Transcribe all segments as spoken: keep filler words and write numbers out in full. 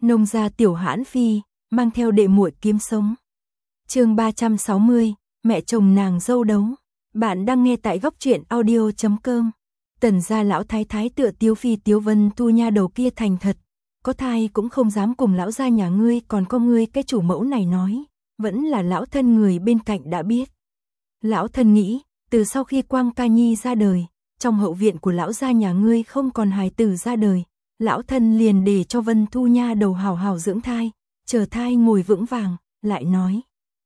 Nông gia tiểu hãn phi, mang theo đệ muội kiếm sống. Chương ba trăm sáu mươi, mẹ chồng nàng dâu đấu. Bạn đang nghe tại góc truyện audio chấm com. Tần gia lão thái thái tựa Tiếu phi Tiếu Vân Thu nha đầu kia thành thật, có thai cũng không dám cùng lão gia nhà ngươi, còn có ngươi cái chủ mẫu này nói, vẫn là lão thân người bên cạnh đã biết. Lão thân nghĩ, từ sau khi Quang Ca Nhi ra đời, trong hậu viện của lão gia nhà ngươi không còn hài tử ra đời, lão thân liền để cho Vân Thu nha đầu hào hào dưỡng thai, chờ thai ngồi vững vàng, lại nói.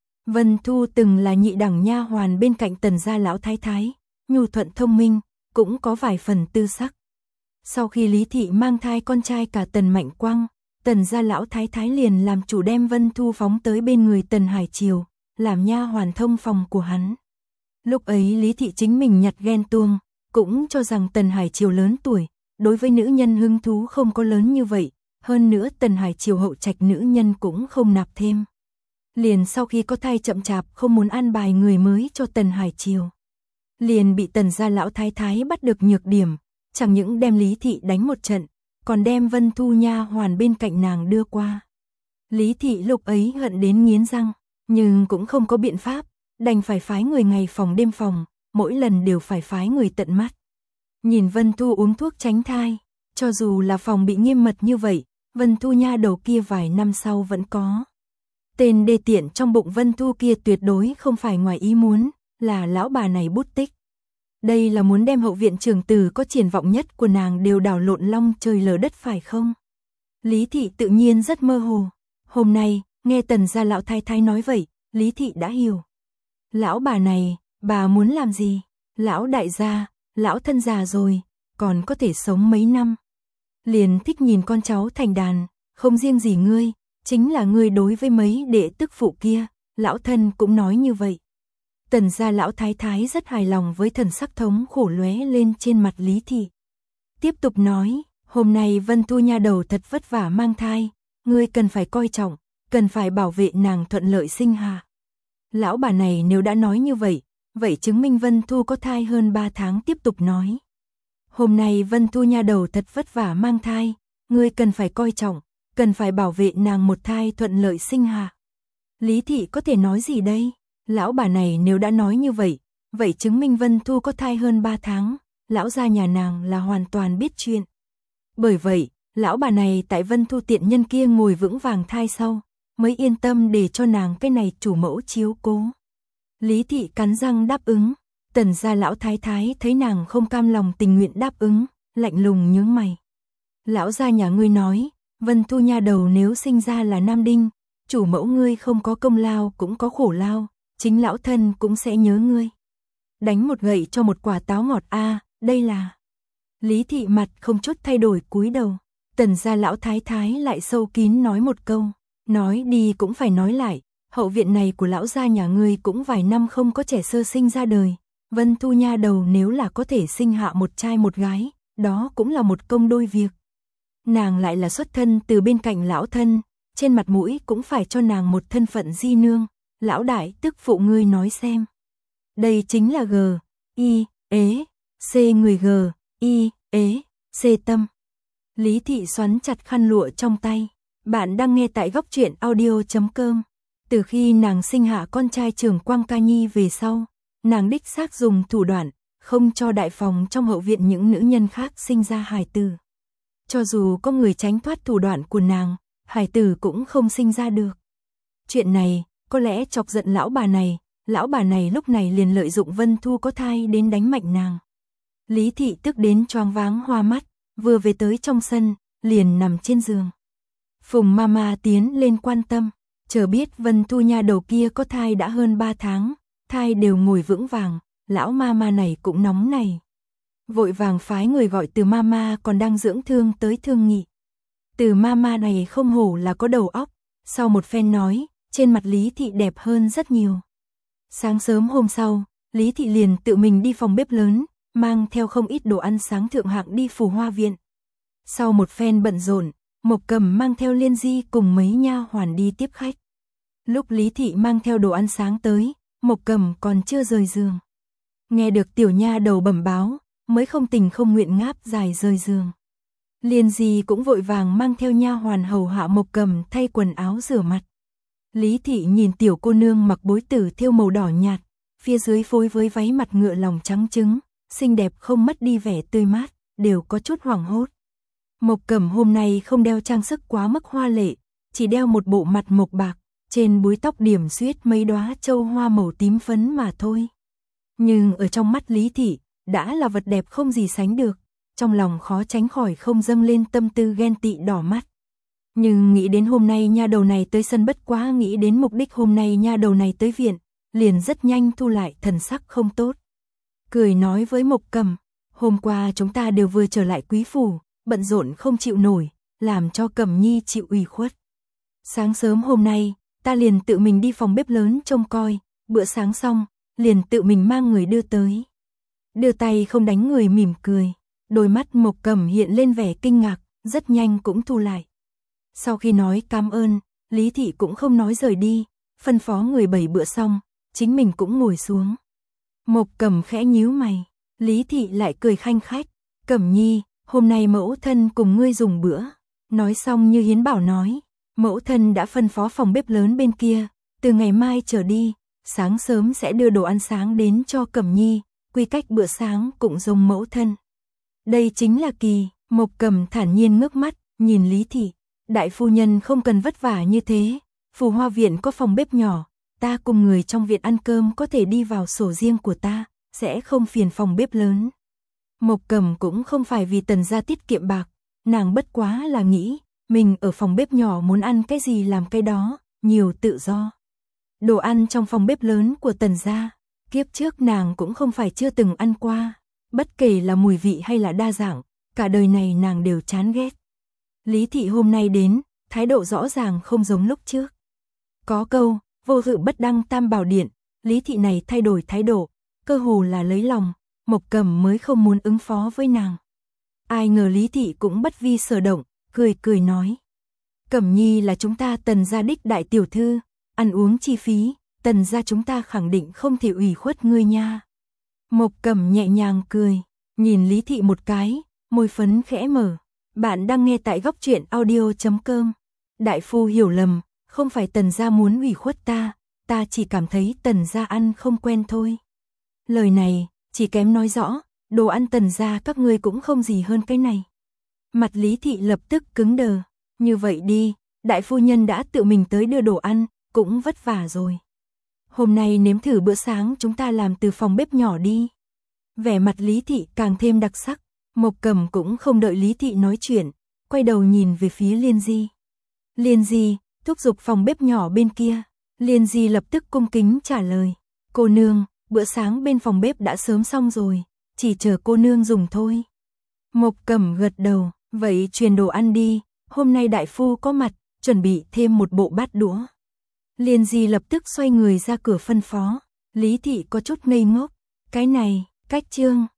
Vân Thu từng là nhị đẳng nha hoàn bên cạnh Tần gia lão thái thái, nhu thuận thông minh, cũng có vài phần tư sắc. Sau khi Lý thị mang thai con trai cả Tần Mạnh Quang, Tần gia lão thái thái liền làm chủ đem Vân Thu phóng tới bên người Tần Hải Triều, làm nha hoàn thông phòng của hắn. Lúc ấy Lý thị chính mình nhặt ghen tuông, cũng cho rằng Tần Hải Triều lớn tuổi, đối với nữ nhân hứng thú không có lớn như vậy, hơn nữa Tần Hải Triều hậu trạch nữ nhân cũng không nạp thêm. Liền sau khi có thai chậm chạp không muốn an bài người mới cho Tần Hải Triều. Liền bị Tần gia lão thái thái bắt được nhược điểm, chẳng những đem Lý thị đánh một trận, còn đem Vân Thu nha hoàn bên cạnh nàng đưa qua. Lý thị lúc ấy hận đến nghiến răng, nhưng cũng không có biện pháp, đành phải phái người ngày phòng đêm phòng, mỗi lần đều phải phái người tận mắt. Nhìn Vân Thu uống thuốc tránh thai, cho dù là phòng bị nghiêm mật như vậy, Vân Thu nha đầu kia vài năm sau vẫn có. Tên đê tiện trong bụng Vân Thu kia tuyệt đối không phải ngoài ý muốn, là lão bà này bút tích. Đây là muốn đem hậu viện trưởng tử có triển vọng nhất của nàng đều đảo lộn long trời lở đất phải không? Lý thị tự nhiên rất mơ hồ. Hôm nay, nghe Tần gia lão thái thái nói vậy, Lý thị đã hiểu. Lão bà này, bà muốn làm gì? Lão đại gia, lão thân già rồi, còn có thể sống mấy năm. Liền thích nhìn con cháu thành đàn, không riêng gì ngươi, chính là ngươi đối với mấy đệ tức phụ kia, lão thân cũng nói như vậy. Tần gia lão thái thái rất hài lòng với thần sắc thống khổ lóe lên trên mặt Lý thị. Tiếp tục nói, hôm nay Vân Thu nha đầu thật vất vả mang thai, ngươi cần phải coi trọng, cần phải bảo vệ nàng thuận lợi sinh hạ. Lão bà này nếu đã nói như vậy, vậy chứng minh Vân Thu có thai hơn ba tháng. Tiếp tục nói. Hôm nay Vân Thu nha đầu thật vất vả mang thai, ngươi cần phải coi trọng, cần phải bảo vệ nàng một thai thuận lợi sinh hạ. Lý thị có thể nói gì đây? Lão bà này nếu đã nói như vậy, vậy chứng minh Vân Thu có thai hơn ba tháng, lão gia nhà nàng là hoàn toàn biết chuyện. Bởi vậy, lão bà này tại Vân Thu tiện nhân kia ngồi vững vàng thai sau, mới yên tâm để cho nàng cái này chủ mẫu chiếu cố. Lý thị cắn răng đáp ứng, Tần gia lão thái thái thấy nàng không cam lòng tình nguyện đáp ứng, lạnh lùng nhướng mày. Lão gia nhà ngươi nói, Vân Thu nha đầu nếu sinh ra là nam đinh, chủ mẫu ngươi không có công lao cũng có khổ lao, chính lão thân cũng sẽ nhớ ngươi. Đánh một gậy cho một quả táo ngọt a, à, đây là. Lý thị mặt không chút thay đổi cúi đầu, Tần gia lão thái thái lại sâu kín nói một câu, nói đi cũng phải nói lại, hậu viện này của lão gia nhà ngươi cũng vài năm không có trẻ sơ sinh ra đời, Vân Thu nha đầu nếu là có thể sinh hạ một trai một gái, đó cũng là một công đôi việc. Nàng lại là xuất thân từ bên cạnh lão thân, trên mặt mũi cũng phải cho nàng một thân phận di nương. Lão đại tức phụ ngươi nói xem. Đây chính là G, I, ế, C người G, I, ế, C tâm. Lý thị xoắn chặt khăn lụa trong tay. Bạn đang nghe tại góc truyện audio chấm com. Từ khi nàng sinh hạ con trai trưởng Quang Ca Nhi về sau, nàng đích xác dùng thủ đoạn, không cho đại phòng trong hậu viện những nữ nhân khác sinh ra hài tử. Cho dù có người tránh thoát thủ đoạn của nàng, hài tử cũng không sinh ra được. Chuyện này có lẽ chọc giận lão bà này, lão bà này lúc này liền lợi dụng Vân Thu có thai đến đánh mạnh nàng. Lý thị tức đến choáng váng hoa mắt, vừa về tới trong sân, liền nằm trên giường. Phùng mama tiến lên quan tâm, chờ biết Vân Thu nha đầu kia có thai đã hơn ba tháng, thai đều ngồi vững vàng, lão mama này cũng nóng này. Vội vàng phái người gọi Từ mama còn đang dưỡng thương tới thương nghị. Từ mama này không hổ là có đầu óc, sau một phen nói, trên mặt Lý thị đẹp hơn rất nhiều. Sáng sớm hôm sau, Lý thị liền tự mình đi phòng bếp lớn, mang theo không ít đồ ăn sáng thượng hạng đi Phù Hoa viện. Sau một phen bận rộn, Mộc Cầm mang theo Liên Di cùng mấy nha hoàn đi tiếp khách. Lúc Lý thị mang theo đồ ăn sáng tới, Mộc Cầm còn chưa rời giường. Nghe được tiểu nha đầu bẩm báo, mới không tình không nguyện ngáp dài rời giường. Liên Di cũng vội vàng mang theo nha hoàn hầu hạ Mộc Cầm thay quần áo rửa mặt. Lý Thị nhìn tiểu cô nương mặc bối tử thêu màu đỏ nhạt, phía dưới phối với váy mặt ngựa lòng trắng trứng, xinh đẹp không mất đi vẻ tươi mát, đều có chút hoảng hốt. Mộc Cầm hôm nay không đeo trang sức quá mức hoa lệ, chỉ đeo một bộ mặt mộc bạc, trên búi tóc điểm xuyết mấy đóa châu hoa màu tím phấn mà thôi. Nhưng ở trong mắt Lý Thị, đã là vật đẹp không gì sánh được, trong lòng khó tránh khỏi không dâng lên tâm tư ghen tị đỏ mắt. Nhưng nghĩ đến hôm nay nha đầu này tới sân, bất quá nghĩ đến mục đích hôm nay nha đầu này tới viện, liền rất nhanh thu lại thần sắc không tốt. Cười nói với Mộc Cầm, hôm qua chúng ta đều vừa trở lại quý phủ, bận rộn không chịu nổi, làm cho Cẩm Nhi chịu ủy khuất. Sáng sớm hôm nay, ta liền tự mình đi phòng bếp lớn trông coi, bữa sáng xong, liền tự mình mang người đưa tới. Đưa tay không đánh người mỉm cười, đôi mắt Mộc Cầm hiện lên vẻ kinh ngạc, rất nhanh cũng thu lại. Sau khi nói cảm ơn, Lý Thị cũng không nói rời đi, phân phó người bày bữa xong, chính mình cũng ngồi xuống. Mộc Cầm khẽ nhíu mày, Lý Thị lại cười khanh khách, Cẩm Nhi, hôm nay mẫu thân cùng ngươi dùng bữa. Nói xong như hiến bảo nói, mẫu thân đã phân phó phòng bếp lớn bên kia, từ ngày mai trở đi, sáng sớm sẽ đưa đồ ăn sáng đến cho Cẩm Nhi, quy cách bữa sáng cũng giống mẫu thân. Đây chính là kỳ, Mộc Cầm thản nhiên ngước mắt, nhìn Lý Thị, đại phu nhân không cần vất vả như thế, Phù Hoa viện có phòng bếp nhỏ, ta cùng người trong viện ăn cơm có thể đi vào sổ riêng của ta, sẽ không phiền phòng bếp lớn. Mộc Cầm cũng không phải vì Tần gia tiết kiệm bạc, nàng bất quá là nghĩ, mình ở phòng bếp nhỏ muốn ăn cái gì làm cái đó, nhiều tự do. Đồ ăn trong phòng bếp lớn của Tần gia, kiếp trước nàng cũng không phải chưa từng ăn qua, bất kể là mùi vị hay là đa dạng, cả đời này nàng đều chán ghét. Lý Thị hôm nay đến, thái độ rõ ràng không giống lúc trước. Có câu, vô dự bất đăng tam bảo điện, Lý Thị này thay đổi thái độ, cơ hồ là lấy lòng, Mộc Cầm mới không muốn ứng phó với nàng. Ai ngờ Lý Thị cũng bất vi sở động, cười cười nói. Cẩm Nhi là chúng ta Tần gia đích đại tiểu thư, ăn uống chi phí, Tần gia chúng ta khẳng định không thể ủy khuất ngươi nha. Mộc Cầm nhẹ nhàng cười, nhìn Lý Thị một cái, môi phấn khẽ mở. Bạn đang nghe tại góc truyện audio chấm com. Đại phu hiểu lầm, không phải Tần gia muốn ủy khuất ta, ta chỉ cảm thấy Tần gia ăn không quen thôi. Lời này, chỉ kém nói rõ, đồ ăn Tần gia các ngươi cũng không gì hơn cái này. Mặt Lý Thị lập tức cứng đờ, như vậy đi, đại phu nhân đã tự mình tới đưa đồ ăn, cũng vất vả rồi. Hôm nay nếm thử bữa sáng chúng ta làm từ phòng bếp nhỏ đi. Vẻ mặt Lý Thị càng thêm đặc sắc, Mộc Cầm cũng không đợi Lý Thị nói chuyện, quay đầu nhìn về phía Liên Di. Liên Di, thúc giục phòng bếp nhỏ bên kia. Liên Di lập tức cung kính trả lời, cô nương, bữa sáng bên phòng bếp đã sớm xong rồi, chỉ chờ cô nương dùng thôi. Mộc Cầm gật đầu, vậy truyền đồ ăn đi, hôm nay đại phu có mặt, chuẩn bị thêm một bộ bát đũa. Liên Di lập tức xoay người ra cửa phân phó, Lý Thị có chút ngây ngốc, cái này, cách chương.